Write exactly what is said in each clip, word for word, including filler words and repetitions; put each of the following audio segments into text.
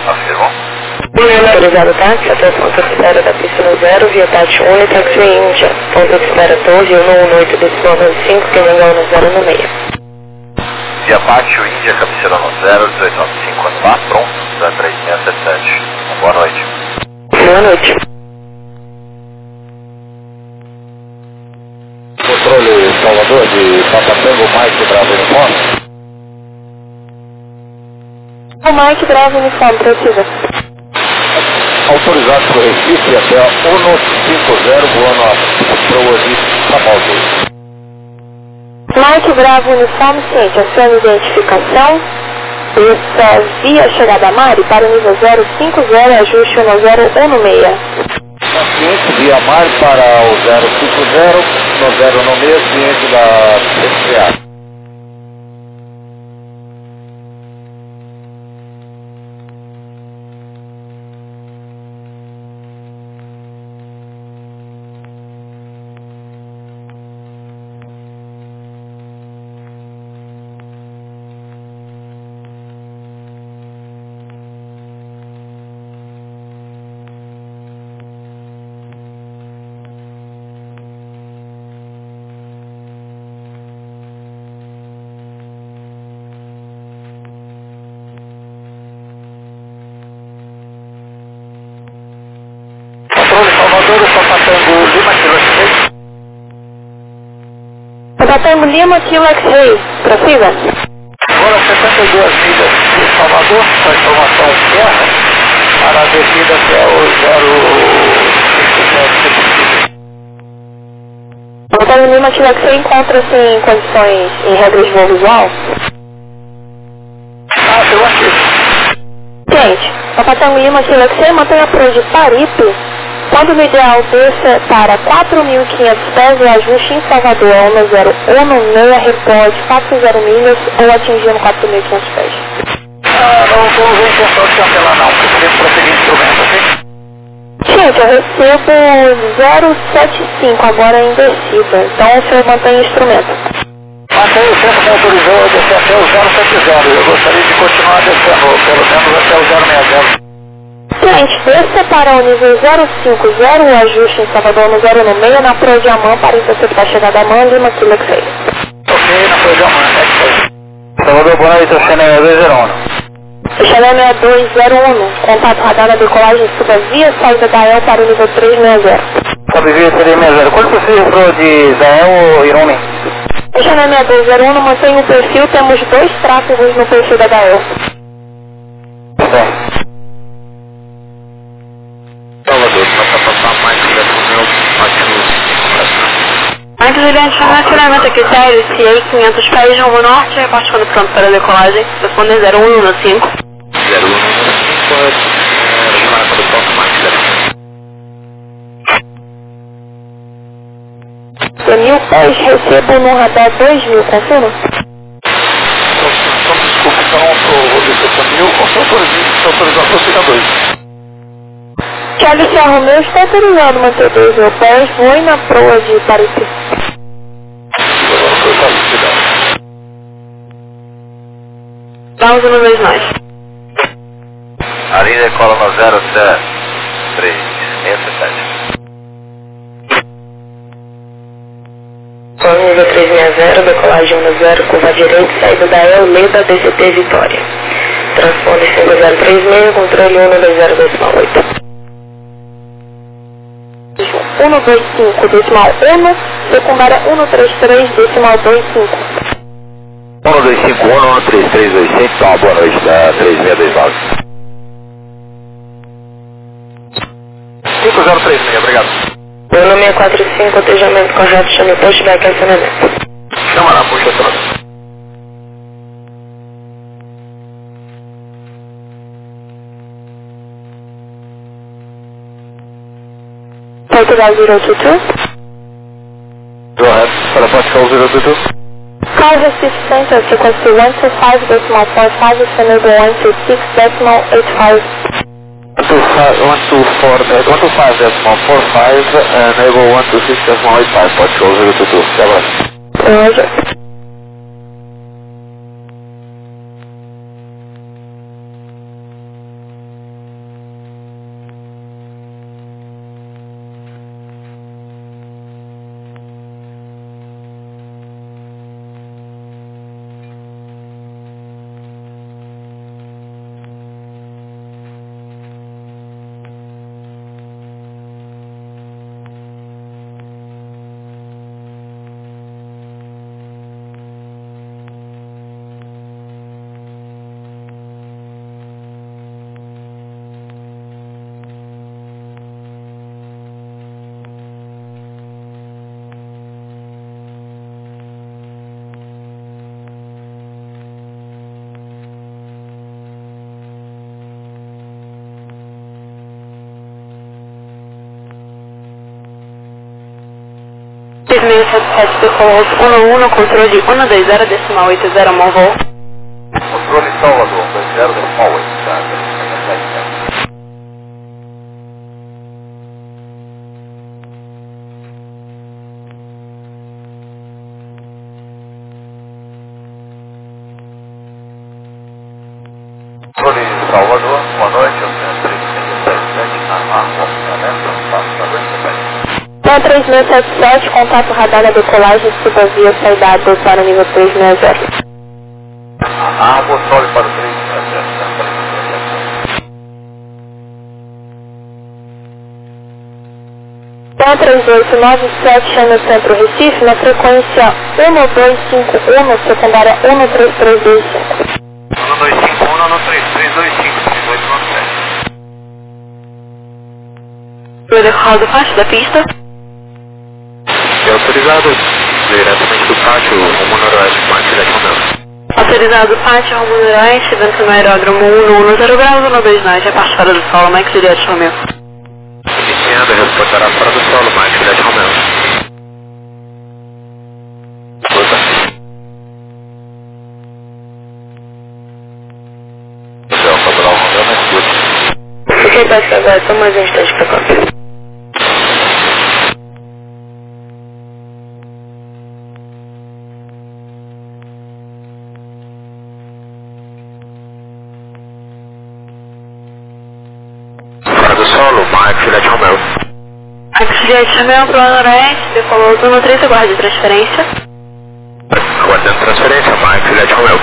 Afirmo. Autorizado táxi, até ponto de espera da pista no zero, via táxi única, táxi Índia. Ponto de espera doze, um um oito, decimal noventa e cinco, Queringão no zero no meio. Via Pátio Índia, cabeceira no zero, dezoito noventa e cinco, ano lá, pronto, zero três seis sete sete. Boa noite. Boa noite. Controle Salvador de Papatango, Mike Bravo Uniforme. O Mike Bravo Uniforme, precisa. Autorizado por Recife até um cinco zero, voando a proa de Sabaldo. Mike Bravo Uniforme, ciente, a sua identificação. Essa via chegada a Mari para o nível zero cinco zero, ajuste no zero um no meia. Ciente, via Mari para o zero cinco zero, no zero no meia, ciente da C C A. Salvador, Papatango Lima, Kilo X. Papatango Lima, Kilo X, precisa. Agora setenta e duas milhas de Salvador, com a informação interna, para a descida até o zero cinco zero. Papatango Lima, Kilo X encontra-se em condições, em regras de voo visual? Ah, eu achei. Gente, Papatango Lima, Kilo X mantém a proa de Paripe. Quando no ideal desça para quatro mil e quinhentos pés, o ajuste em Salvador é um zero um meia, repode quatrocentas milhas ou atingindo quatro mil e quinhentos pés. Ah, não estou usando intenção de cancelar não, porque tem que prosseguir instrumento, ok? Gente, eu recebo zero sete cinco agora em descida, então o senhor mantém o instrumento. Mantém, o centro me autorizou a descer até o zero sete zero, eu gostaria de continuar descendo, pelo menos até o zero seis zero. Gente, desça para o nível zero cinco zero, o ajuste em Salvador no zero no meio, na proa de Amã para interceptar a chegada a Amã, Lima, Kilo X seis. Ok, na proa de Amã, X seis. Salvador, boa noite, C N E dois zero um. Xaleme dois zero um, contato radar na decolagem, suba via saída da E L para o nível três seis zero. Sobe via três seis zero, quanto você entrou de Zael ou Irumi? Xaleme dois zero um, mantém o perfil, temos dois tráfegos no perfil da D A E L. Bem. Salvador, passa a passar mais que o meu ativo. Antes de adicionar acionamento aqui, sério, C A quinhentos pés rumo norte, repartindo pronto para a decolagem, responde zero um um cinco. zero um um cinco, retornar para o ponto mais De mil pés, recebo no radar dois mil, confirma? Desculpe, então eu descer para mil, ou se autorizar para ficar dois. Thiago Serra Romeu está autorizado a manter dois mil pés, voe na proa de Paripe. Pausa no vez mais. Ali decola no zero até três seis sete. Plano nível três seis zero, decolagem um no zero, curva direita, saída da E L, Leda, D C T Vitória. Transponder cinco zero três seis, controle um dois zero decimal oito. um dois cinco decimal um, secundária um três três decimal dois cinco. um dois cinco um um três três dois cinco, então boa noite da três seis dois nove. cinco zero três seis, obrigado. Meu nome é quatro cinco, cotejamento correto, chame o post back acionamento. Chama lá, puxa acionamento. Portugal zero two two. Go ahead, para Portugal zero two two. Call receipt center, frequency one two five decimal four five, enable one two six decimal eight five. one two five, one two four, one two five decimal four five, enable one two six decimal eight five, Portugal zero two two. Até agora. Roger. três seis sete, decolos um um, controle um dois zero, decimal oito zero, Monvol. Controle Salvador, dois zero, decimal oito, tá? Controle Salvador, boa noite, eu tenho três seis sete sete na marca, Então, três seis sete sete, contato radar na decolagem, suba via saída para o nível três seis zero. Água, sole para o três seis sete. Então, três oito nove sete, chama Centro Recife, na frequência um dois cinco um, secundária um três três dois cinco. um dois cinco um, um três três dois cinco, três oito nove sete. O decorado parte da pista. É autorizado diretamente do pátio, rumo noroeste, Mike Juliette Romeu. Autorizado pátio, rumo noroeste, vento no aeródromo um um zero graus, um dois nove, a parte fora do solo, Mike Juliette Romeu. Iniciando, reportará fora do solo, Mike Juliette Romeu. Escuta. Céu, Cabral Romeu, na escuta. Fiquei para agora, só mais um instante para conta. Fora do solo, Mike Juliette Romeu. Mike Juliette Romeu, para o noroeste, decolou um três, aguarde transferência. Aguardando transferência, Mike Juliette Romeu.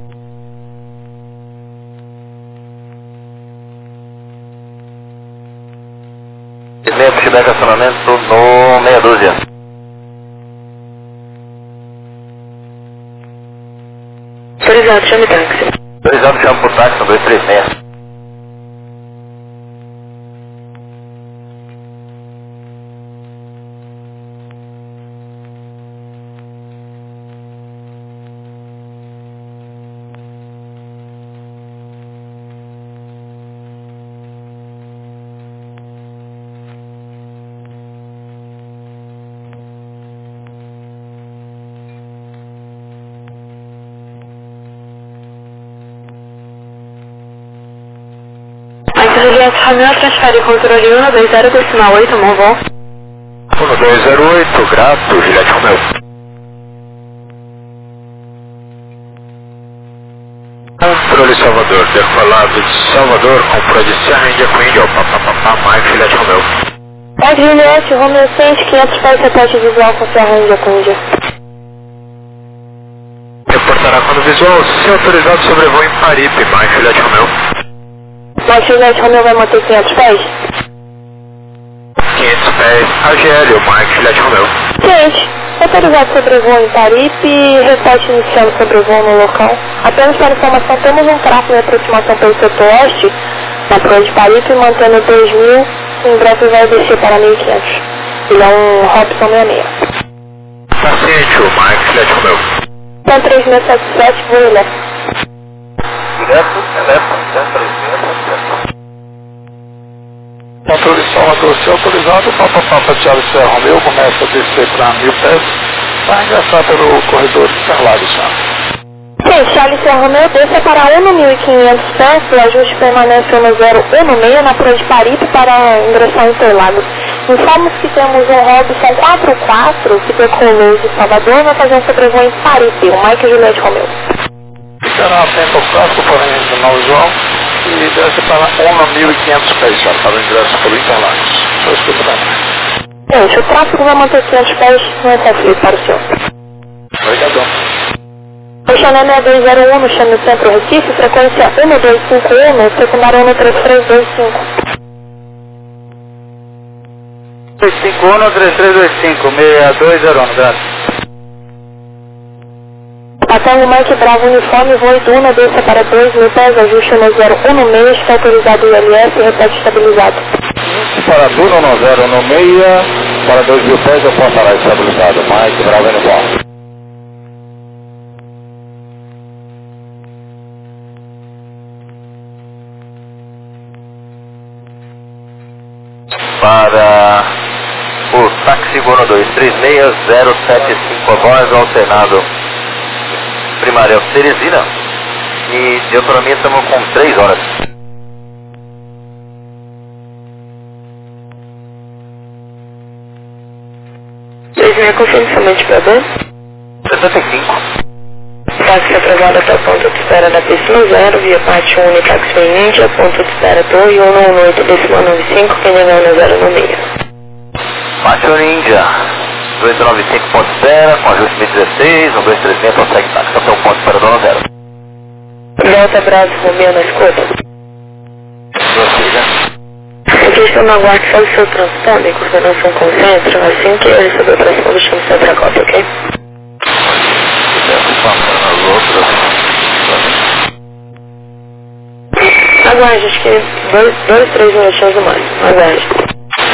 Meia feedback acionamento no meia dúzia. Autorizado, chame táxi. Autorizado, chama por táxi no dois três seis. Mike Juliette Romeu, transfere controle um dois zero, decimal oito, Monvol. um dois zero oito, grato, Juliette Romeu. Controle Salvador, decolado de Salvador, compra de Serra Índia com Índia, papapá, Mike Juliette Romeu. Mike Juliette, Romeu seis, quinhentos pés, repete visual com Serra Índia com Índia. Reportará quando visual, se autorizado sobrevoo em Paripe, Mike Juliette Romeu. Mike Juliette Romeu vai manter quinhentos pés? quinhentos pés, A G L, Mike Juliette Romeu. Gente, autorizado sobrevoo em Paripe, repete iniciando sobrevoo no local. Apenas para informação, temos um tráfego de aproximação pelo setor oeste, na proa de Paripe, mantendo dois mil, em breve vai descer para mil e quinhentos. Ele é um Robson sessenta e seis. Paciente, o Mike Juliette Romeu. Então, três seis sete sete, vou elétrico. Direto, elétrico, três seis sete sete. Controle Salvador, se autorizado, o Papapá Prateado Serra Romeu começa a descer para mil pés, vai ingressar pelo corredor de Interlagos já. Sim, Charles Serra Romeu, desça para um mil e quinhentos pés, o ajuste permanece um zero um seis na proa de Paripe para ingressar em Interlagos. Informamos que temos um Robson quatro quatro que decolou de Salvador, vai fazer um sobrevoo em Paripe, o Mike Juliette Romeu. Ficará atento ao clássico proveniente do Novo João e desce para um mil e quinhentos pés já, para o ingresso pelo Interlagos. Só escuta da mais. Gente, o tráfego vai manter quinhentos pés, não é conflito para o senhor. Obrigadão. O Chanel seis dois zero um no chame Centro Recife, frequência um dois cinco um, secundária um três três dois cinco. dois cinco um, três três dois cinco, seis dois zero um, graças. Patango Mike Bravo Uniforme, voo Iduna, desça para dois mil pés, ajuste no zero um seis, está autorizado o I L S, repete estabilizado. Para Duna no zero no meia, para dois mil pés eu posso parar estabilizado, Mike Bravo Uniforme. Para o táxi um dois três seis zero sete cinco voz, alternado primária Teresina. E de autonomia estamos com três horas. três meia, confirme somente para ver. setenta e cinco. Táxi atrasado até o ponto de espera da pista no zero, via parte um, táxi Índia, ponto de espera Torre um um oito, décima nove cinco, Penhangana zero no meio. Parte um Índia, dois nove cinco, ponto de espera, com ajuste mil e dezesseis, um dois três seis, consegue táxi até o ponto de espera do zero. Delta Bravo Romeo na escuta. Aqui estou na guarda, faz o seu transponder, coordenação com o centro, assim que eu receber o próximo destino, você para a cópia, ok? Aguarde, acho que dois, dois três minutinhos no máximo. Aguarde.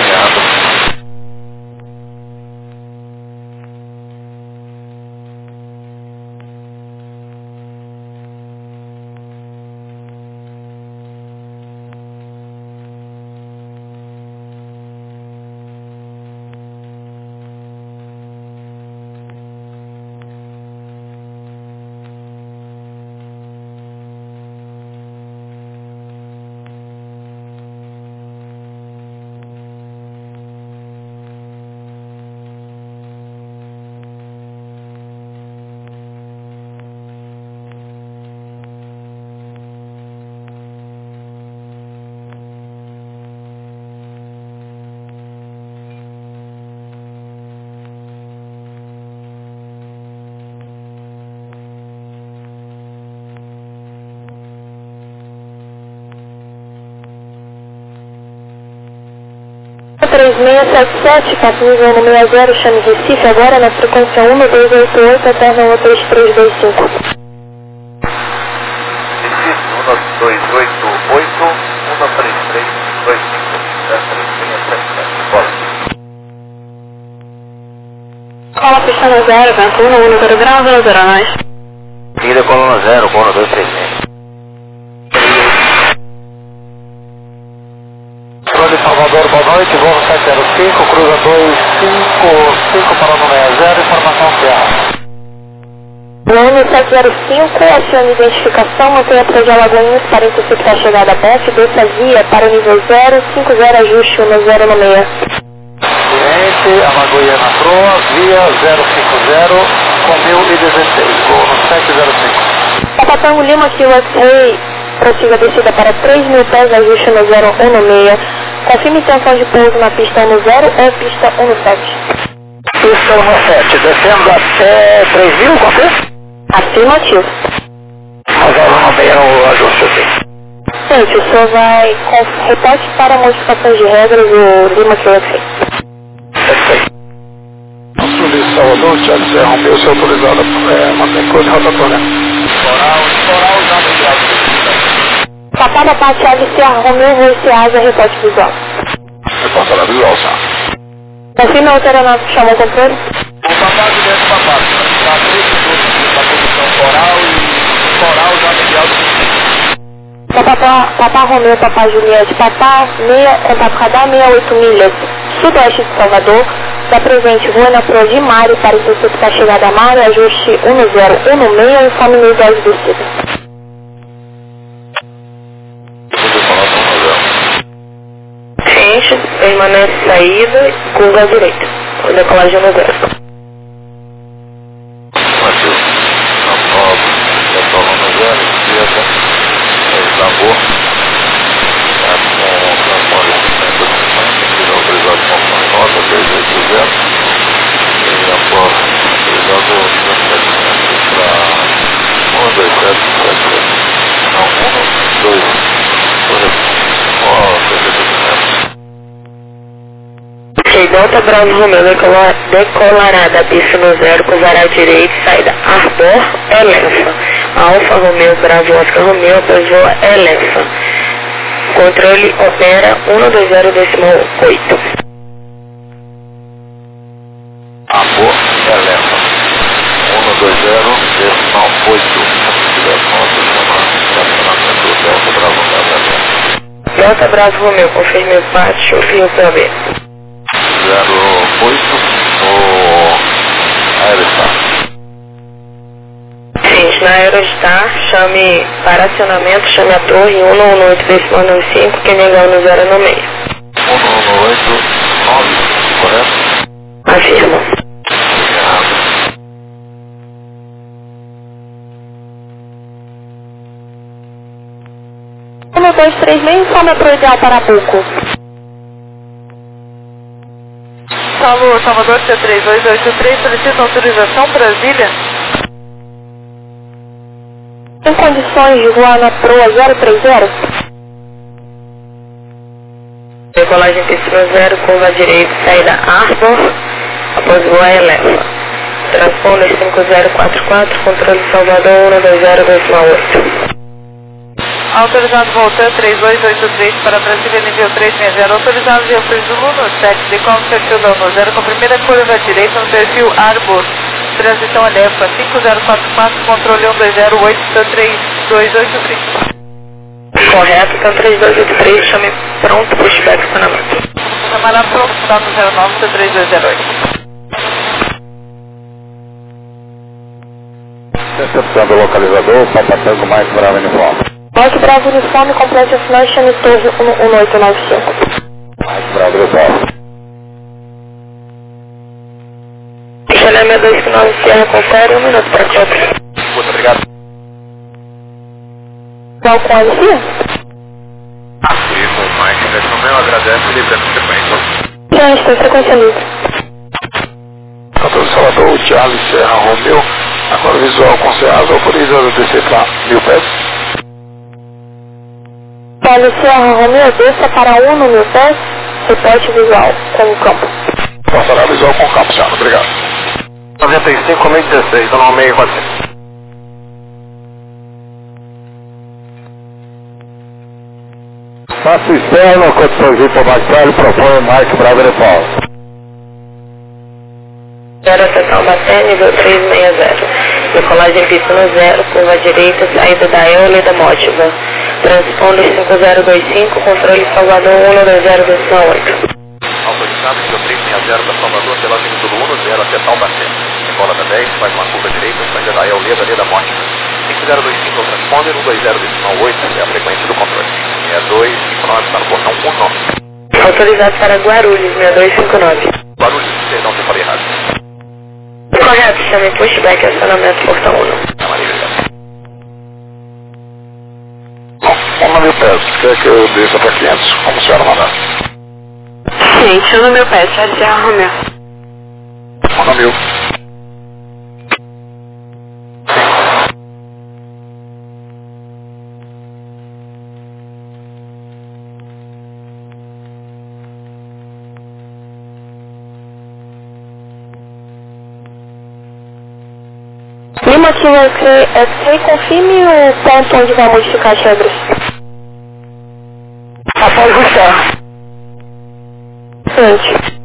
três seis sete sete, Capuzano seis zero, chame Recife, agora na frequência um dois oito oito, até na três três dois cinco. Recife, um dois oito oito, um três três dois cinco, três seis sete sete, bola. Cola pista no zero, vento um, um, zero grau, zero zero, nós. Ida coluna zero, coluna dois três seis. De Salvador, boa noite, voo sete zero cinco, cruza dois cinco cinco para o número zero, informação fiável. Ônibus sete zero cinco, acione identificação, mantenha atrás de Alagoinhas para interceptar a chegada a P E F, desça via para o nível zero, cinco zero, ajuste um zero no meia. Cliente, Alagoinha na proa, via zero cinco zero, com mil e dezesseis, voo no sete zero cinco. Papatango Lima, que o X-Ray, prossiga descida para três mil pés, ajuste no zero um no meia. Confirme intenção de pouso na pista um zero ou pista um sete. Pista um sete, descendo até três mil, confirma? Afirmativo. Mas ela não veio o ajuste aqui. Gente, o senhor vai com repete para modificações de regras o Lima que eu sei. Perfeito. Sul Salvador, Thiago Serra Romeu, se autorizado a manter coisa rotatória. Coral, coral, já obrigado. Papada para Thiago Serra Romeu, voo Ceasa, repete visual. Repórter visual, senhor. Confirma a alternativa que chamou o controle? O papado dentro do papado. Está três minutos da posição coral e coral já ligado. Papá, Papá Romeu, Papá Juliette, Papá, meia, contato radar seis oito milhas, sudoeste de Salvador, da presente rua na proa de Mário para interceptar a chegada a Mário, ajuste um zero um no meio, informe no dez descida. Gente, permanece saída, curva à direita, decolagem no zero. Matheus, na prova, decolagem no zero, esquerda, Islambor, está com o transponder cento e cinquenta, que não autorizado com a nota dois oito zero, e a prova, autorizado cento e setenta para um dois sete sete sete, não, um dois, ó, cento e setenta. Ok, Delta Bravo Romeu decolar, decolará da pista no zero, cruzará à direita, saída Arbor, Elefa. Alfa Romeu Bravo Oscar Romeu, Peugeot Elefa. Controle opera um dois zero decimal oito. Arbor, Elefa. um dois zero decimal oito. Se tiver ponto, chama estacionamento Delta Bravo Romeu. Delta Bravo Romeu, confirme o pátio, Rio P B. Zero oito no Aerostar. Gente, na Aerostar, chame para acionamento, chame a torre um nove oito decimal nove cinco, que ninguém no zero no meio. um nove oito nove cinco, correto? Afirmo. Errado. um dois três seis, informe para o ideal para Buco. Salvo Salvador C três dois oito três, solicita autorização Brasília. Em condições de voar na proa zero três zero? Decolagem pista zero, curva direita, saída Arbor, após voar eleva. Transponder cinco zero quatro quatro, controle Salvador um dois zero dois oito. Autorizado Voltan três dois oito três para Brasília, nível três seis zero. Autorizado via Zulu no sete, decola no perfil da um zero com a primeira curva direita no perfil Arbor. Transição eleva cinco zero quatro quatro, controle um dois zero oito, três dois oito três. Correto, então três dois oito três, chame pronto, pushback acionamento. Camarada pronto, contato zero nove, três dois zero oito. Recepção do localizador, Papa Tango mais Bravo Uniforme. Mike Bravo Uniforme, complete assinar, chame torre um oito nove cinco. Mais Bravo Uniforme. Chalé seis dois nove, Sierra, confere, um minuto para quatro. Muito obrigado. Qual com a Lucia? Afirmo, Mike, nesse momento agradece e livre a sequência. Já estou, frequência livre. Controle Salvador, Charlie, Serra, Romeu. Agora visual com Ceasa, autoriza a descer para mil pés. Charlie, Serra, Romeu, desça para um no mil pés, repete visual com o campo. Passará visual com campo, senhor. Obrigado. noventa e cinco, meio dezesseis, do nove seis quatro cinco. Faço externo, condições para Marcelo, propõe Mike Bravo Uniforme. Zero, seção Baté, nível três seis zero. Decolagem pista no zero, curva direita, saída da Eole da Mótiva. Transponder cinco zero dois cinco, controle Salvador um dois zero dois oito. Autorizado, nível três seis zero da Salvador, pela Avenida do um zero até Taubaté. Decola da dez, faz uma curva direita, saída da Eole da da Mótiva. cinco zero dois cinco, transponder um dois zero dois oito, é a frequência do controle. seis dois cinco nove, está no portão um nove. Autorizado para Guarulhos, seis dois cinco nove. Barulho, perdão, se eu falei errado. Correto, chame pushback, acionamento, portão um. É maravilha. Bom, vamos mil pés. Quer que eu desça para quinhentos? Como a senhora mandar? Gente, no meu pé, Charlie, Serra, Romeu. Manda mil. Lima que você é, confirme o ponto onde vai modificar as regras. Após ajustar. Gente.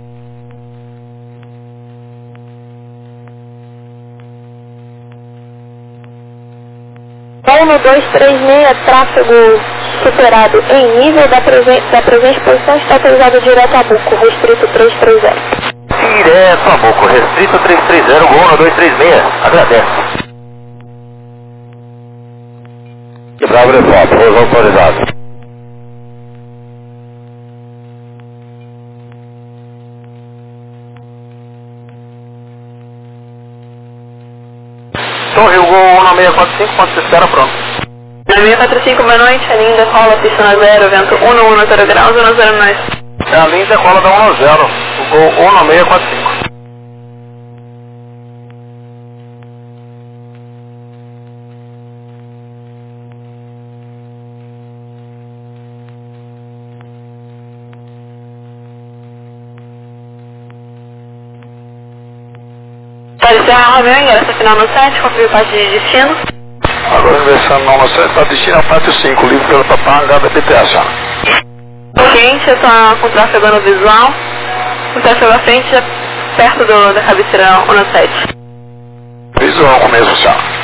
um dois três seis, tráfego superado em nível da, presen da presente posição está autorizado direto a Buco, restrito três três zero. Direto a Buco, restrito três três zero, gol dois três seis, agradece. Bravo de foto, pouso autorizado. Torre, o gol um nove seis quatro cinco, quando se espera, pronto. nove seis quatro cinco, boa noite, a linda cola, pista na zero, vento um no um no zero graus, um no zero nós. É a linha decola da um zero, o gol um nove seis quatro cinco. Pode ser a Romeu, ingresso final no sete, confirme parte de destino. Agora ingressando no nosso sete, para destino ao pátio cinco, livre pelo Papangá da B T A, senhora. Gente, eu estou com tráfego no visual. O tráfego à frente é perto do, da cabeceira um no sete. Visual com mesmo, senhora.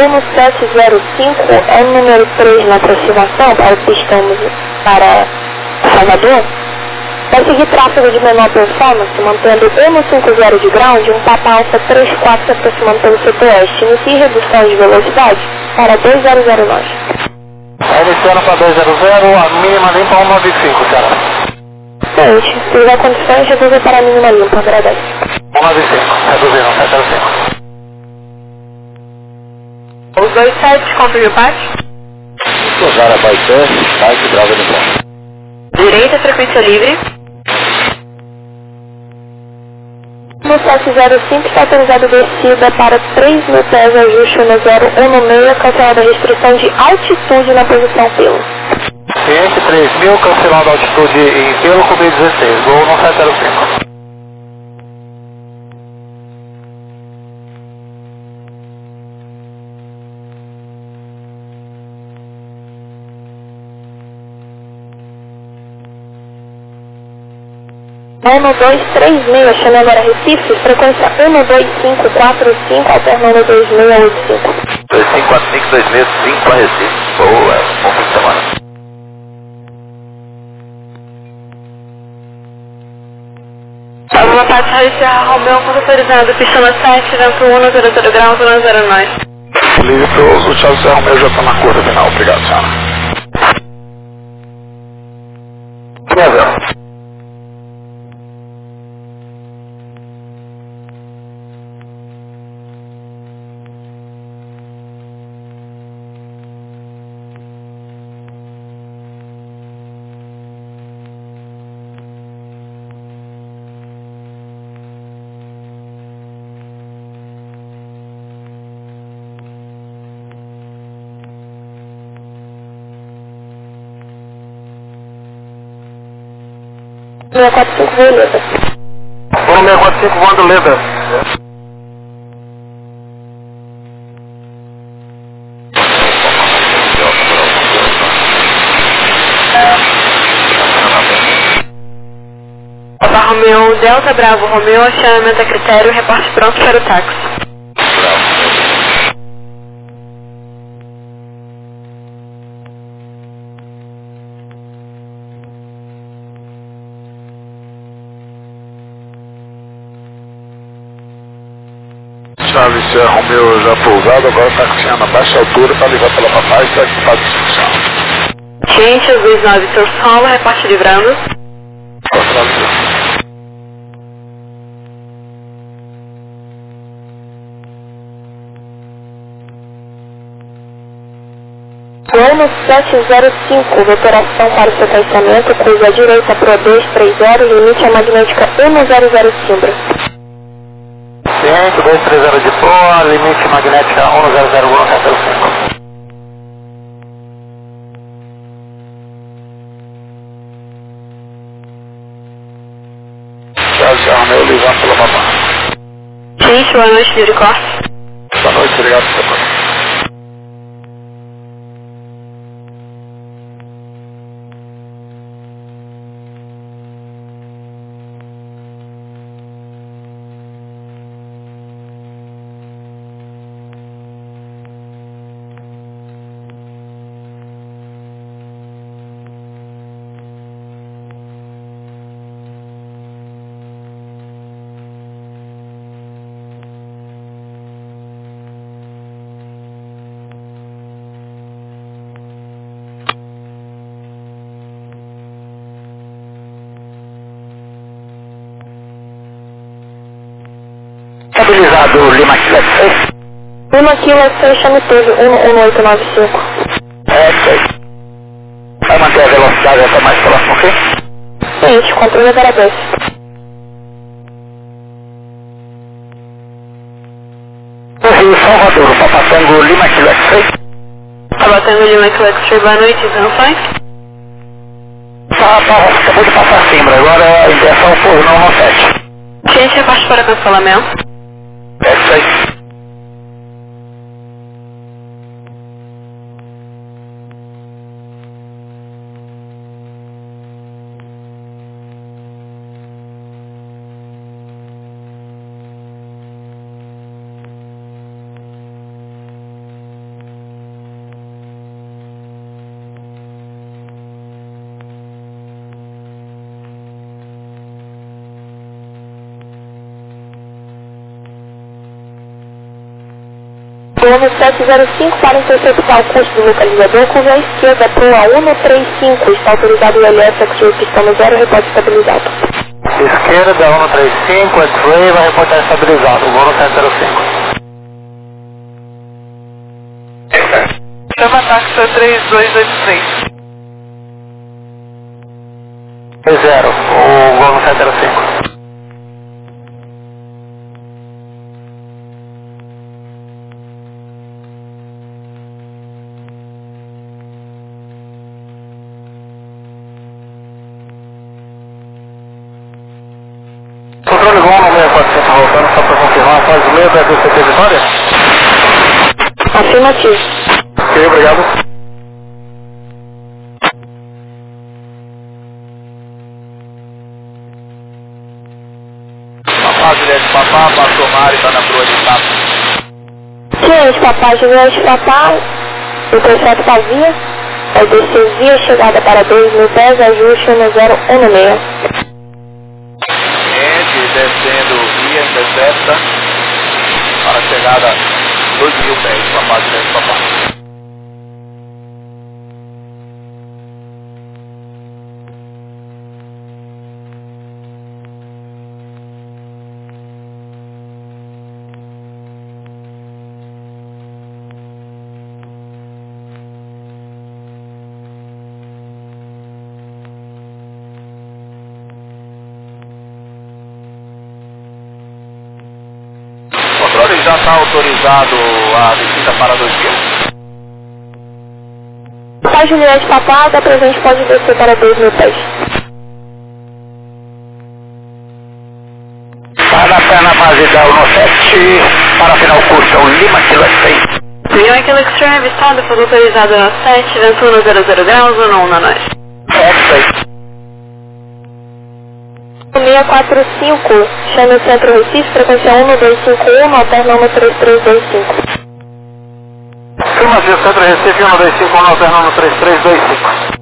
no sete zero cinco é o número três na aproximação para o pistão para Salvador. Vai seguir tráfego de menor performance, mantendo um no cinco zero de ground e um Papa Alfa três quatro se aproximando pelo sudoeste. Inicie redução de velocidade para dois zero zero nove. Está iniciando para dois zero zero, a mínima limpa um nove cinco, cara. Gente, se tiver condições, reduza para a mínima limpa, agradece. um nove cinco, reduzindo, sete zero cinco. Os dois sete, confirme o pátio. Usar a bypass, site grava no ponto. Direita, frequência livre. No sete zero cinco está autorizado descida para três mil pés, ajuste um zero um seis, cancelada a restrição de altitude na posição pelo. Ciente três mil, cancelando a altitude em pelo com B dezesseis, gol no sete zero cinco. um dois três seis, chamando agora Recife, frequência um dois cinco quatro cinco, alternando dois seis oito cinco. dois cinco quatro cinco dois seis cinco a Recife. Boa, bom fim de semana. Salva Pátio Rádio Serra Romeu, autorizado, pistona sete, vento um, zero zero graus, um zero nove. Livre para o Thiago Serra Romeu, já está na curva final, obrigado, senhora. Beleza. seis quatro cinco, beleza. Vamos seis quatro cinco, voando Leda. Papa Romeu, Delta Bravo Romeu, acionamento a critério, reporte pronto para o táxi. Charles Serra Romeu já pousado, agora taxiando a baixa altura para ligar pela papai e segue para a discussão. Gente, os dois nove, Sor Solo, reporte livrando. Plano sete zero cinco, operação para o sequenciamento, curva à direita Pro dois três zero, limite a magnética um zero zero Simbra. Ciente, dois três zero de proa, limite magnética um zero zero um sete zero cinco. Charles Serra Romeu, ligando pela papai. Gente, boa noite, livre corte. Boa noite, obrigado por ter. Estabilizado Lima Kilo seis. Lima Kilo seis, chame teve um oito nove cinco. É, seis. Vai manter a velocidade até mais próximo aqui? Gente, controle agradece. Rio Salvador, Papatango Lima Kilo seis. Papatango Lima Kilo seis, boa noite, informações? Tá, tá, acabou de passar a Simbra, agora a intenção foi no nove sete. Gente, reporte para cancelamento. É seis. Uno sete zero cinco para interceptar o curso do localizador, curva à esquerda para o A um três cinco, está autorizado o L S X-Ray pistão no zero, reporte estabilizado. Esquerda, um três cinco, X-Ray, vai reportar estabilizado, Uno sete zero cinco. Chama Taxa três dois oito três. zero, o Uno sete zero cinco. Controle Gol no meio quatrocentos voltando só para confirmar, faz o meio da V C T Vitória? Afirmativo. Ok, obrigado. Papá, Juliette, papá, passou Mário, está na proa de Tato. Ciente, Papá, Juliette, Papá, intercepta para via, vai descer via chegada para dois mil pés, ajuste no zero um seis. Gente, descendo via, intercepta, para a chegada dois mil pés, papá, Juliette, papá. Controle já está autorizado a descida para dois mil. Papá, Juliette, Papá, da presente pode descer para dois mil pés. Para a pé na base da Uno sete, para final curso, Lima, Kilo X-Ray. Lima Kilo X-Ray avistado, foi autorizado no sete, vento no zero zero graus, Uno um na nós. X-Ray. seis quatro cinco, chame o centro Recife, frequência um dois cinco um, alternando três três dois cinco. Firma de Centro Recife, um dois cinco um, alternando três três dois cinco.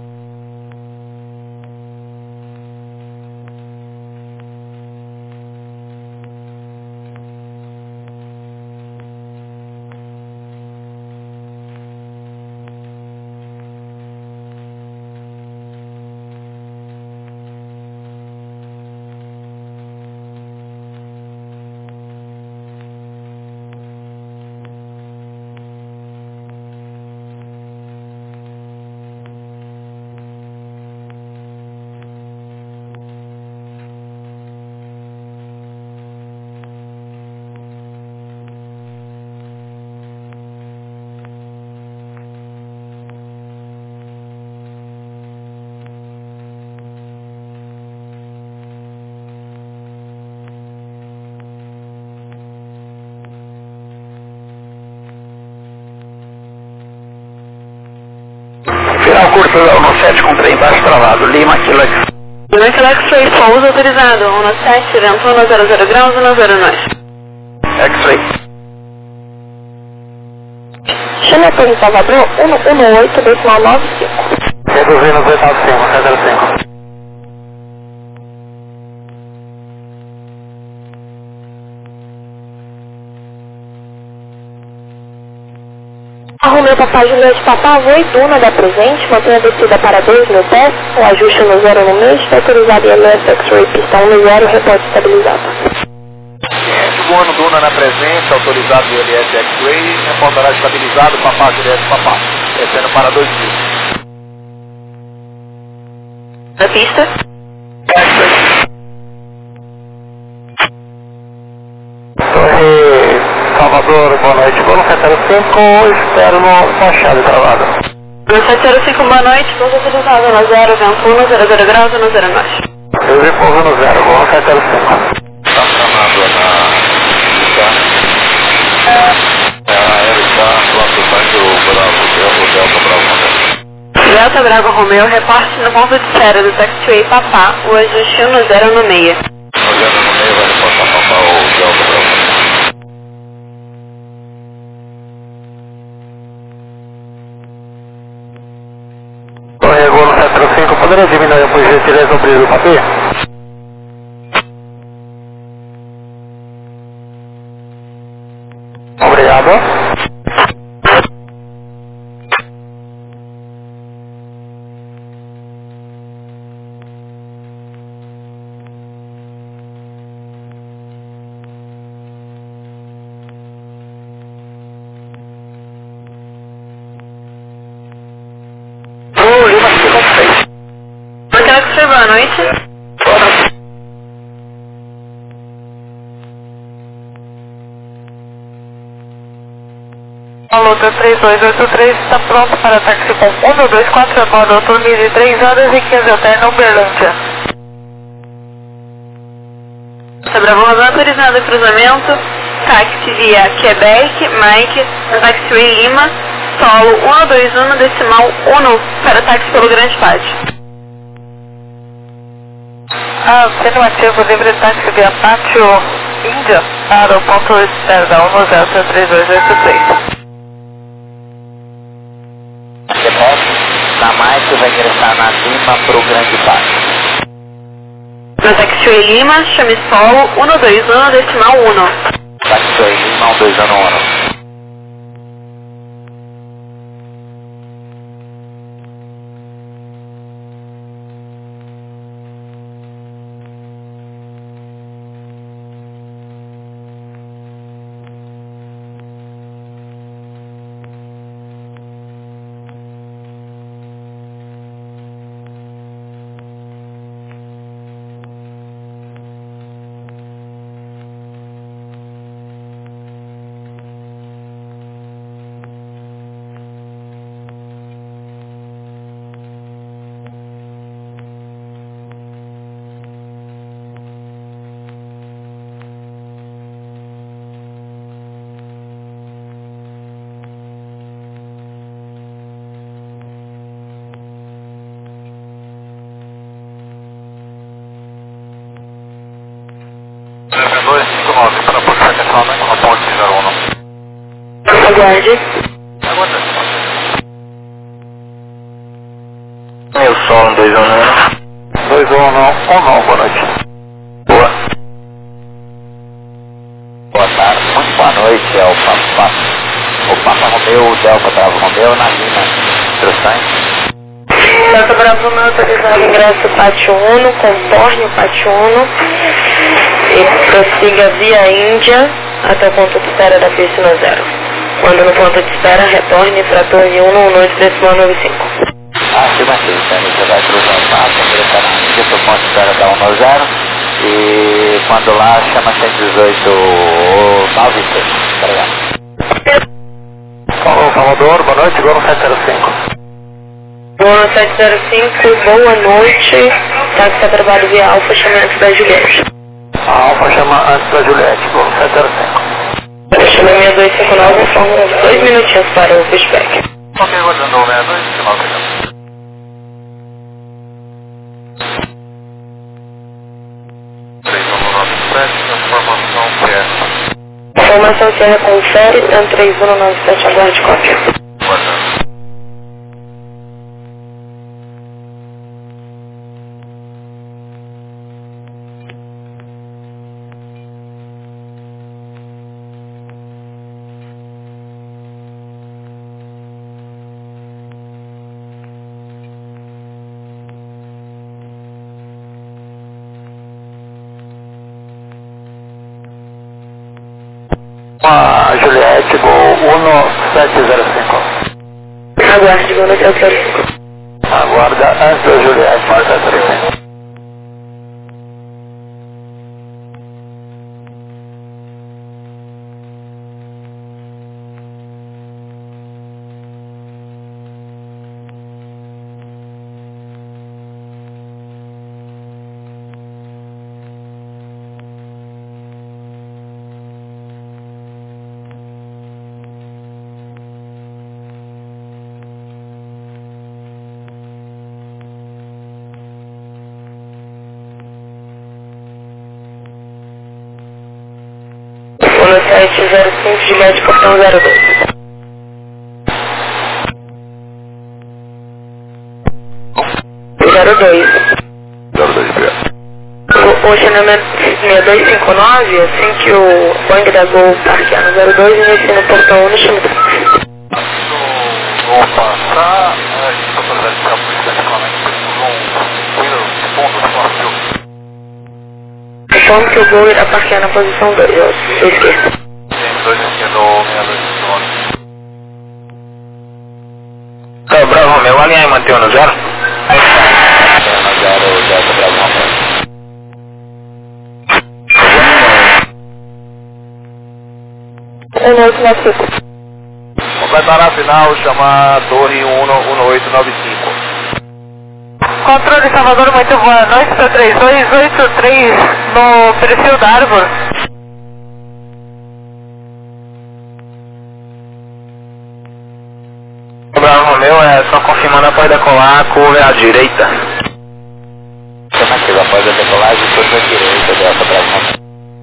Final curso da Uno sete com trem embaixo travado, Lima, Kilo X-Ray. Lima Kilo X-Ray, pouso autorizado, Uno sete, vento no zero zero graus, Uno zero nós. X-Ray. Chame a Torre Salvador, um um oito, decimal nove cinco. Reduzindo os oitavos cinco, sete zero cinco. Arrumei Papá, Juliette, Papá, voo e Duna da presente, mantenha a descida para dois mil pés, o ajuste no zero no mês, está autorizado e L S X-Ray pistão no zero, reporte estabilizado. Ciente, voando Duna na presença, autorizado o L S X-Ray, reportará estabilizado, papá, Juliette, papá, descendo para dois mil. Na pista? Torre Salvador, boa noite. Vou no sete zero cinco, espero no Machado travado. No sete zero cinco, boa noite, pouso autorizado no zero, vento no zero zero graus, Uno zero nós. Eu vi pouso no zero, vou no sete zero cinco. Está tramado na... Está... É, ele está classificando o Bravo, o Delta Bravo. Delta Bravo Romeo, reporte no ponto de espera do Taxiway Papá, o ajuste no zero no meia. Olhando no meio, vai reportar papá o Delta Bravo. Torre Gol no sete zero cinco, poderia diminuir por gentileza o brilho do papel? Obrigado. boa noite. Boa noite. Alô, três dois oito três está pronto para táxi com um dois quatro, aguarda turno de três horas e quinze até na Uberlândia. Bravo Razão autorizado cruzamento, táxi via Quebec, Mike, no taxiway Lima, solo um dois um decimal um para táxi pelo Grande Pátio. Afirmativo, livre táxi via Pátio Índia para o ponto de espera da um zero três dois oito três. Na Mike vai ingressar na Lima para o Grande Pátio. No taxiway Lima, chame solo um dois um decimal um. Taxiway Lima um dois um um. dois cinco nove para postar atenção na ponte zero um. Aguarde. Aguarda. Eu sou um dois um um. dois um um, um, boa noite. Boa. Boa tarde, muito boa noite. É o Papa, o Papa Romeu, o Delta Bravo Romeu, na Lima. Instruções. Delta Bravo Romeu autorizado ingresso Pátio um, contorne o Pátio um e prossiga via Índia até o ponto de espera da piscina zero. Quando no ponto de espera, retorne para a torre um no noite decimal noventa e cinco. Afirmativo, então você vai cruzar o passo, ingressar na Índia para o ponto de espera da um zero e quando lá chama cento e dezoito nove seis. Obrigado. Falou, Salvador, boa noite, igual no sete zero cinco. Boa sete zero cinco, boa noite. Táxi a trabalho via Alfa, chama antes da Juliette. A Alfa chama antes da Juliette, igual no sete zero cinco. Chama seis dois cinco nove, informa uns dois minutinhos para o feedback. Ok, aguardando o seis dois cinco nove. três um nove sete, informação P S. Informação Sierra confere, tanto três um nove sete, aguarde cópia. Aguardando. A Juliette, voo um sete zero cinco. Aguarde, boa noite, sete zero cinco. Aguarda antes da Juliette, sete zero cinco. sete zero cinco, Juliette, portão zero dois. zero dois. zero dois, obrigado. O acionamento seis dois cinco nove, assim que o Boeing da Gol parquear no zero dois, inicia no portão um no chama do táxi. Vou passar, a gente está fazendo essa polícia de um fundo fácil. Informe que o Gol irá parquear na posição dois, à sua esquerda. Tem dois aqui no seis dois cinco nove. Tá, Bravo Romeu, alinhar e manter no zero? No zero, zero Jacipo. Completar a final, chamar Torre um oito nove cinco. Controle Salvador, muito boa noite, para três dois oito três no perfil da Arbor. Bravo Romeu, é só confirmando após decolar, curva à direita. Afirmativa, após a decolagem, curva à direita, Delta Bravo Romeu.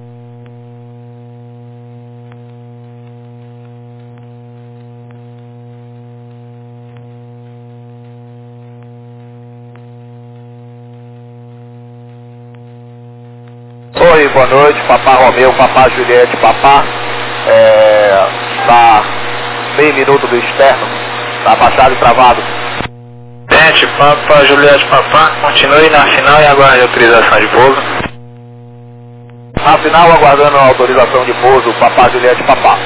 Oi, boa noite, Papá Romeu, Papá Juliette, Papá. É, tá meio minuto do externo, tá abaixado e travado. Gente, Papá Juliette, Papá, continue na final e aguarde a autorização de pouso. Na final, aguardando a autorização de pouso, Papá Juliette, Papá.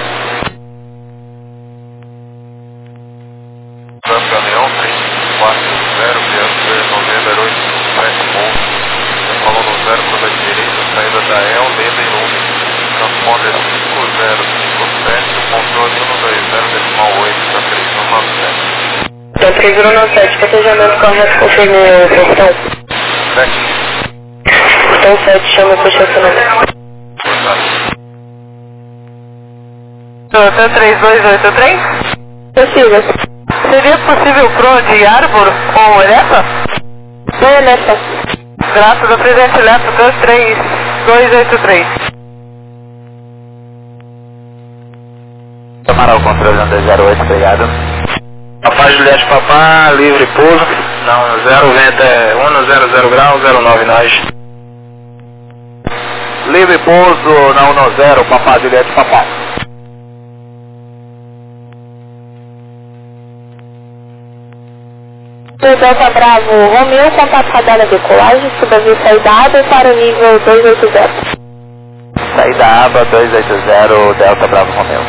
Caminhão três quatro zero, novembro oito sete pouso. Falando zero para a direita, saída da El, Leda e Lume. Transponder cinco zero cinco sete, controle um dois zero, decimal oito, da três um nove sete. Da três um nove sete, planejamento correto, confirme o portão. sete. Portão sete, chama para o estacionamento. Toyota três dois oito três? Possível. Seria possível Pro de Arbor ou Elefa? Não é nessa. Graças ao presidente Elefa dois três dois oito três. Tomará o controle um dois zero oito, obrigado. Papá Juliette, Papá, livre pouso. Não, zero, vento é um zero zero grau, zero nove nós. Livre pouso na um zero, Papá Juliette, Papá. Delta Bravo Romeu, contato radar decolagem, subaviso saída aba para o nível dois oito zero. Saída aba dois oito zero, Delta Bravo Romeu.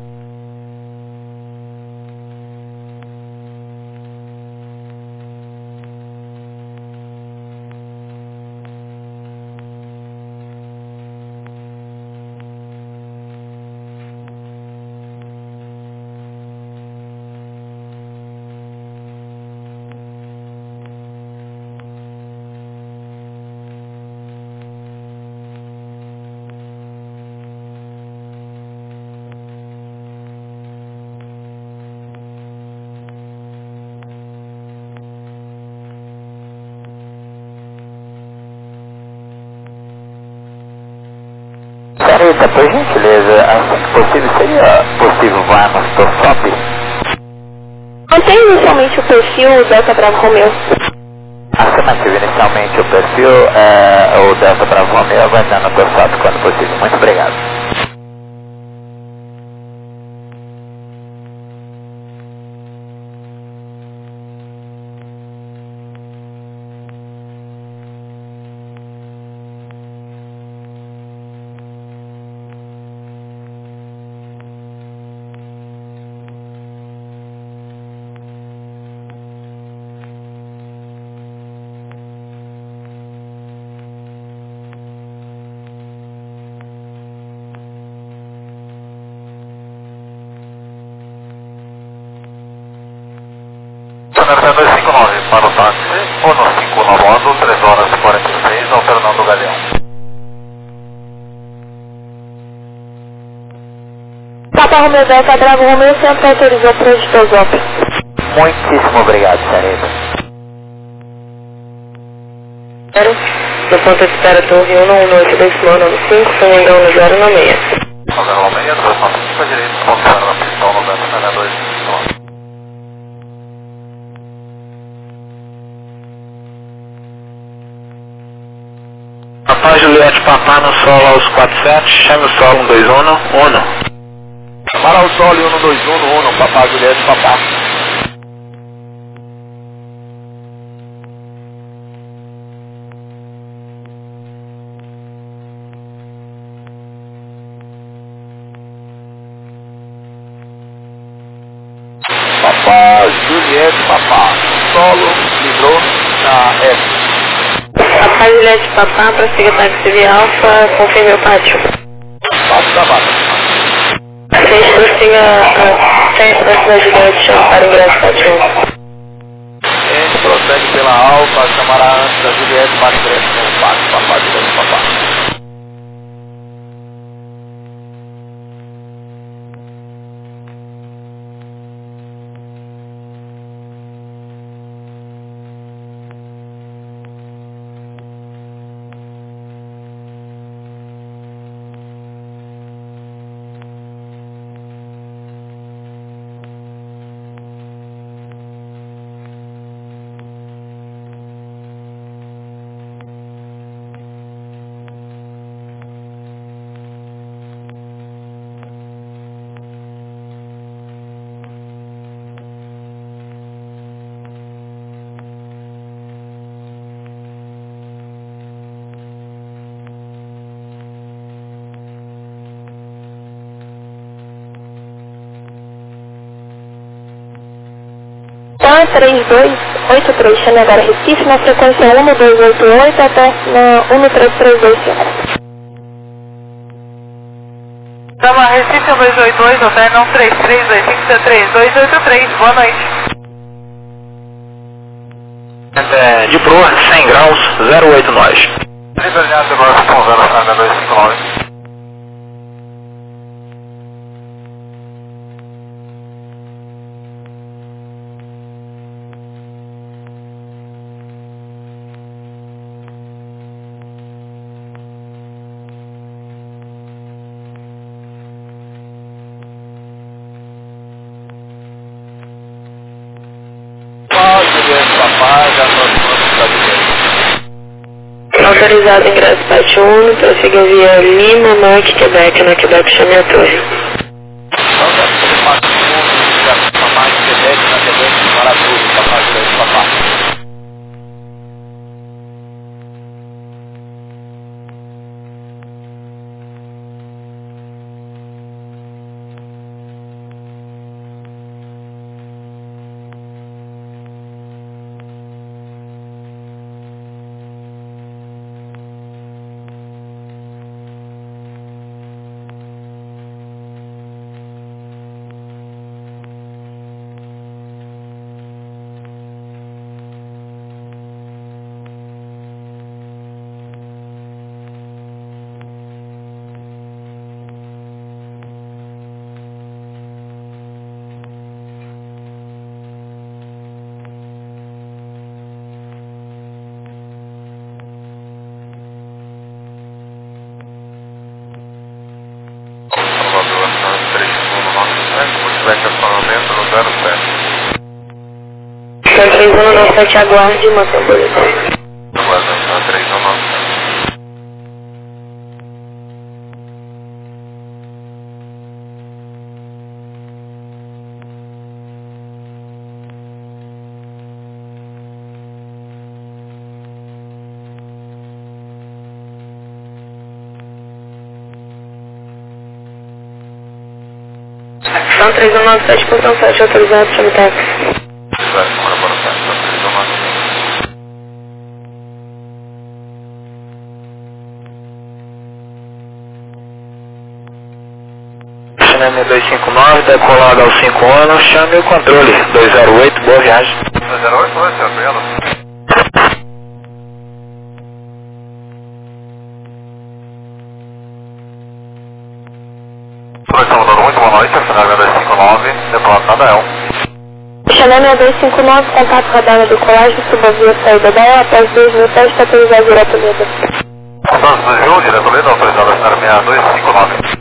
Sarita, por gentileza, assim que possível, seria possível voarmos por S O P? Mantém inicialmente o perfil Delta Bravo Romeu. Afirmativo, inicialmente o perfil é o Delta Bravo Romeu, aguardando por S O P quando possível. Muito obrigado. dois cinco nove para o táxi, ou no cinco nove, três horas e quarenta e seis, ao Fernando Galeão. Papa Romeu Delta Bravo Romeu, sempre autorizou para o Stosop. Muitíssimo obrigado, Sarita. No ponto de espera Torre um um oito dois nove cinco, São Engão no zero nove seis. zero nove seis, dois nove cinco, direito, ponto zero na pistão, noventa, dois nove. Papá Juliette, Papá no solo aos quatro sete, chame o solo um dois um, um. Para o solo um dois um, um, Papá Juliette, Papá. Papá Juliette, Papá, solo, livrou na F. Papá Juliette Papá, prossiga táxi via Alfa, confirme o pátio. Pátio da Bata. seis, prossiga a centro da Juliette, chama para ingresso sete um. A gente prossegue pela Alfa, chamará antes da Juliette para ingresso no Paco, papai, Juliette, papai. três dois oito três, chame agora Recife na frequência um dois oito oito até na um três três dois cinco. Chama Recife um dois oito oito até na um três três dois cinco três dois oito três, boa noite. É, de proa, cem graus, zero oito nós. Liberado agora com zero dois cinco nove. Autorizado ingresso sete um, prossiga via Lima, Mike, Quebec, na Quebec, chame a torre. três um nove sete, aguarde, mantenha a posição. Aguardando, três um nove sete. São três um nove sete, ponto sete, autorizado, chame táxi. M dois cinco nove, decolado ao cinco anos, chame o controle dois zero oito, boa viagem. dois zero oito, vai ser apenas. Estamos dando muito boa noite, final dois cinco nove, decolado na Del. Xanana dois cinco nove, contato radar na decolagem, suba via saída da E A, após dois mil testes, autorizado direto a Toledo. Contato do Rio, direto a Toledo, autorizado a assinar seis dois cinco nove.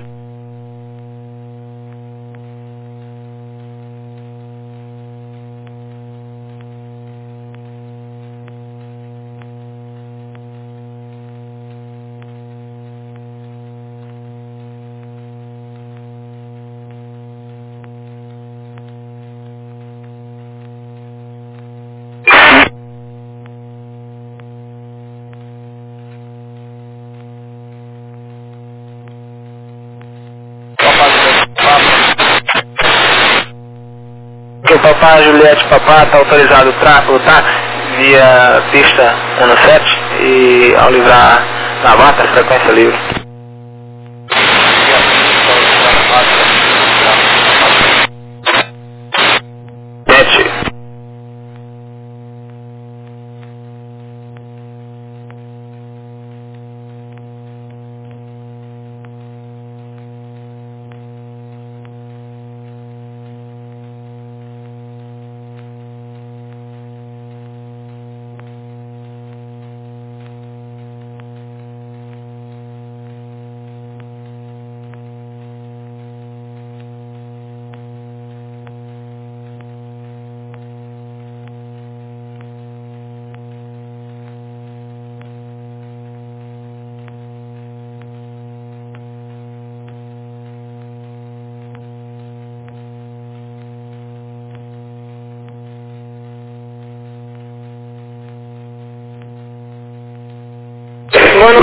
Papá, Juliette, papá, está autorizado o táxi via pista um sete e ao livrar na Vata, frequência livre.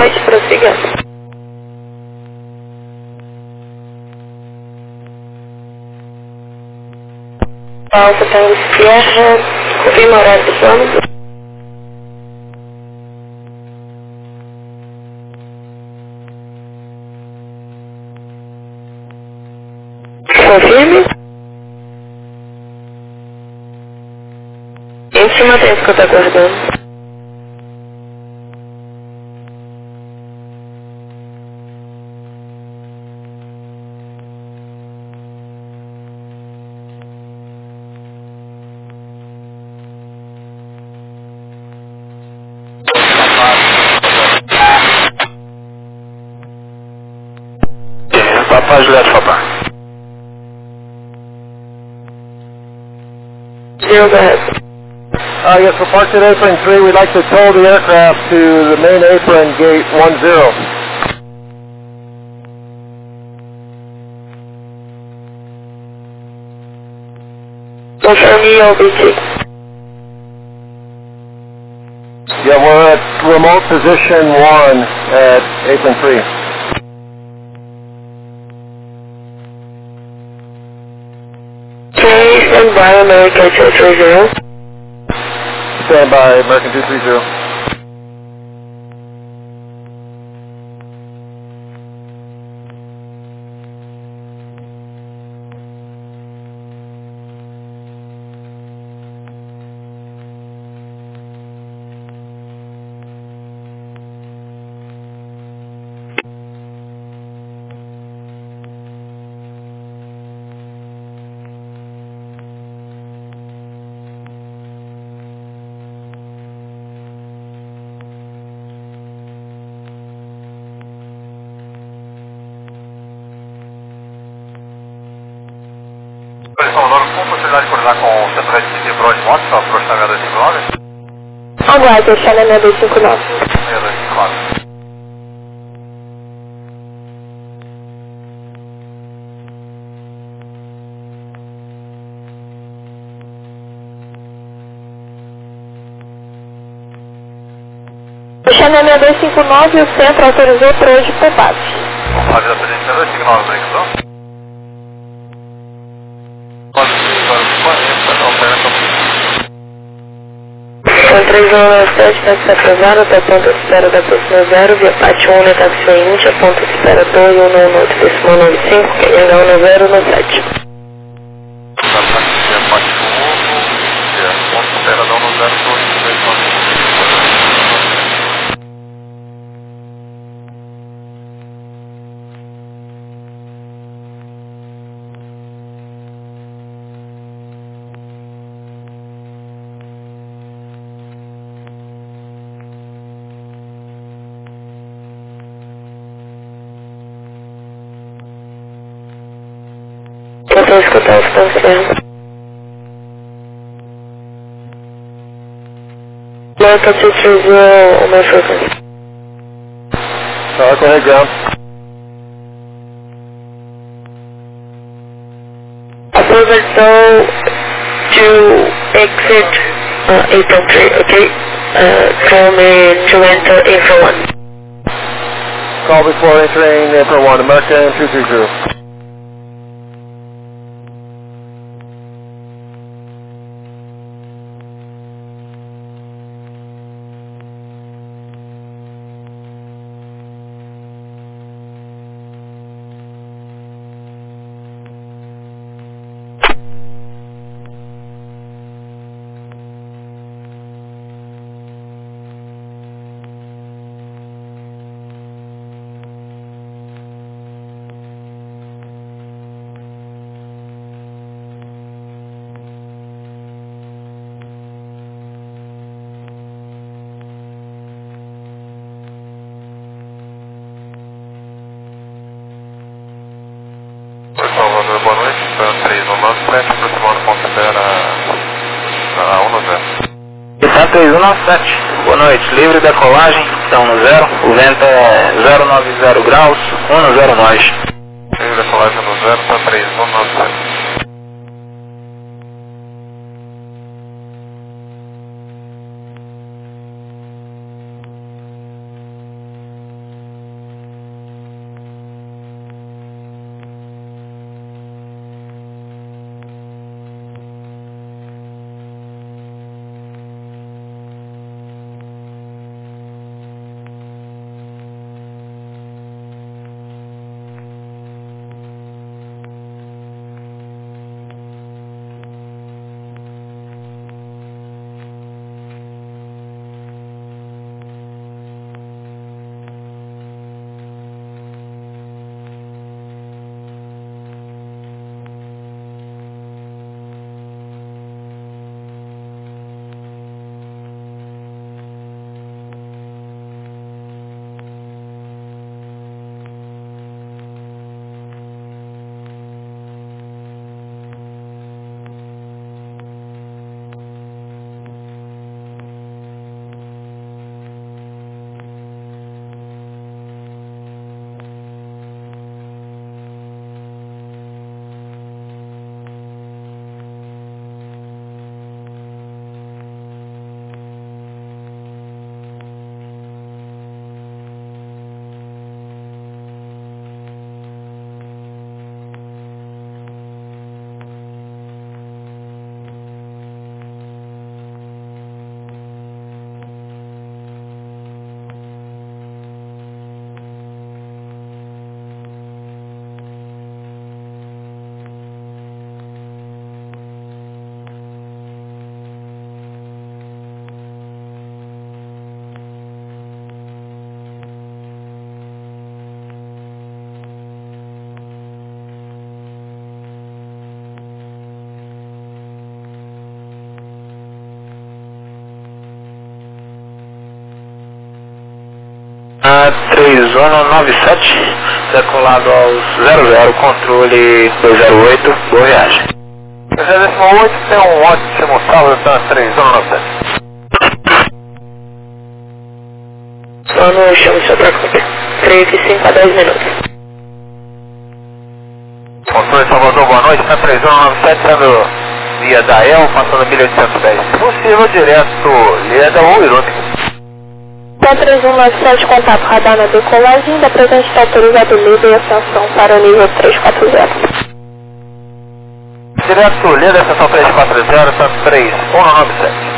noite, prossiga. Alfa Tango Sierra, confirma o horário do plano. Confirme. Em cima tempo que eu estou aguardando. Papa Juliette, Papa. Zero, go ahead. Uh, yes, for Park at Apron three, we'd like to tow the aircraft to the main apron gate one zero. Confirm E O B T. Yeah, we're at remote position one at apron three. Okay, stand by America two three zero. Stand by, American two three zero. Salvador, com possibilidade de coordenar com o centro de City Broad Motos, para approach na seis dois cinco nove? Aguarde, China seis dois cinco nove. seis dois cinco nove. China seis dois cinco nove e o centro autorizou para hoje por base. Avisa pra gente seis dois cinco nove, conexão. Com três um sete, táxi atrasado, até ponto de espera da próxima zero, via parte um, táxi vinte, a ponto de espera dois, um um oito, decimal nove cinco, K H um zero no sete. Via parte um, via ponto de espera da um zero dois, decimal nove cinco. Tentou escutar o que está sendo. Marca two three zero, o meu frequency. Uh, go ahead, ground. Aproveitou to exit uh, apron three, okay? Uh, tell me to enter apron one. Call before entering apron one, American two three zero. Salvador, boa noite. três um nove sete, aproximando ponto de espera na um zero. Está três um nove sete, boa noite. Livre decolagem, estão no zero. O vento é zero nove zero graus, um zero nós. Livre decolagem no zero, está três um nove sete. três um nove sete, decolado ao zero zero, controle dois zero oito, boa viagem. dois zero oito tem um ótimo salve da três um nove sete. Só no chão do seu troca. três e cinco a dez minutos. Controle Salvador, boa noite, tá três um nove sete, sendo via da El, passando mil oitocentos e dez. Se possível, direto, Leda ou Irônico. Então, três um nove sete, contato radar na decolagem, da presente está autorizado livre e ascensão para o nível três quatro zero. Direto, Leda, ascensão três quatro zero, tá três um nove sete.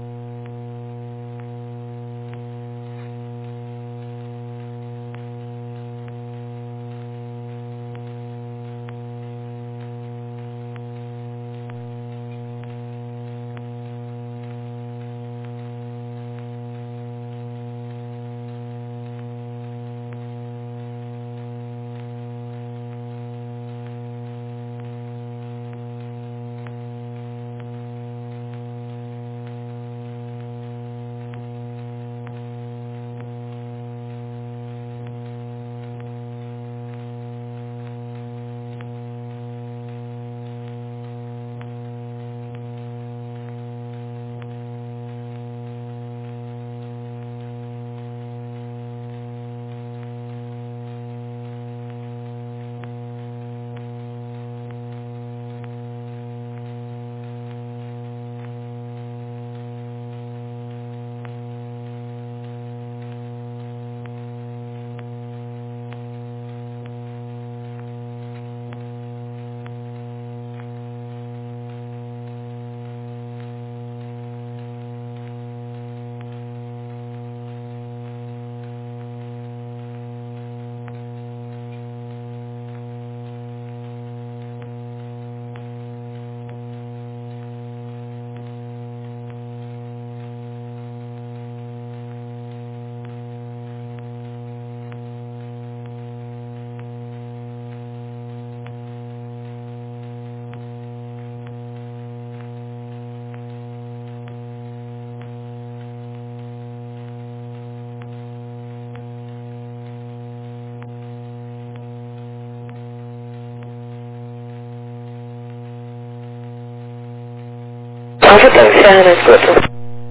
Já está encerrando esse outro.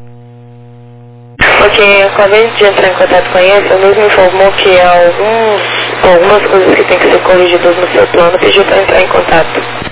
Ok, acabei de entrar em contato com ele, ele mesmo informou que há alguns, algumas coisas que tem que ser corrigidas no seu plano, pediu para entrar em contato.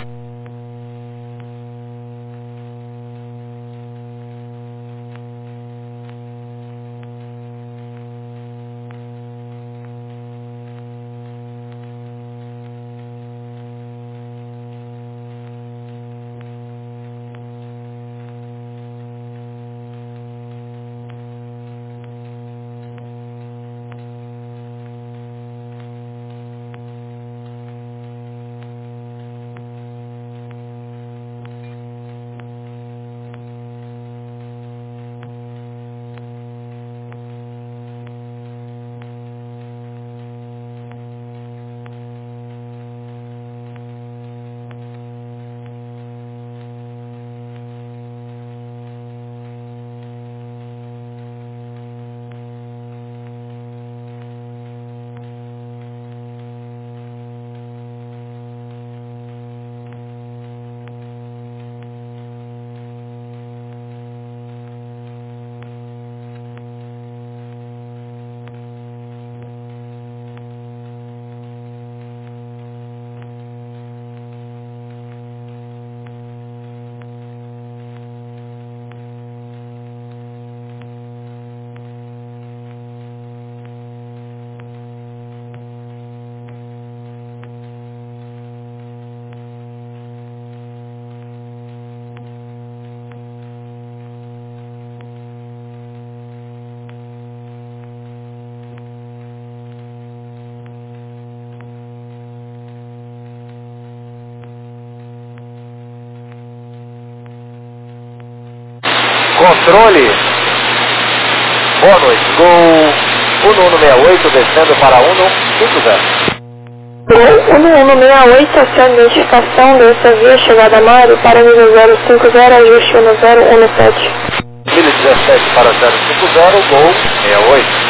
Controle, boa noite, Gol um um seis oito descendo para um um cinco zero. Gol um um seis oito, acione a identificação dessa via chegada a Mário para nível zero cinco zero, ajuste um zero um sete. mil e dezessete para zero cinco zero, Gol sessenta e oito.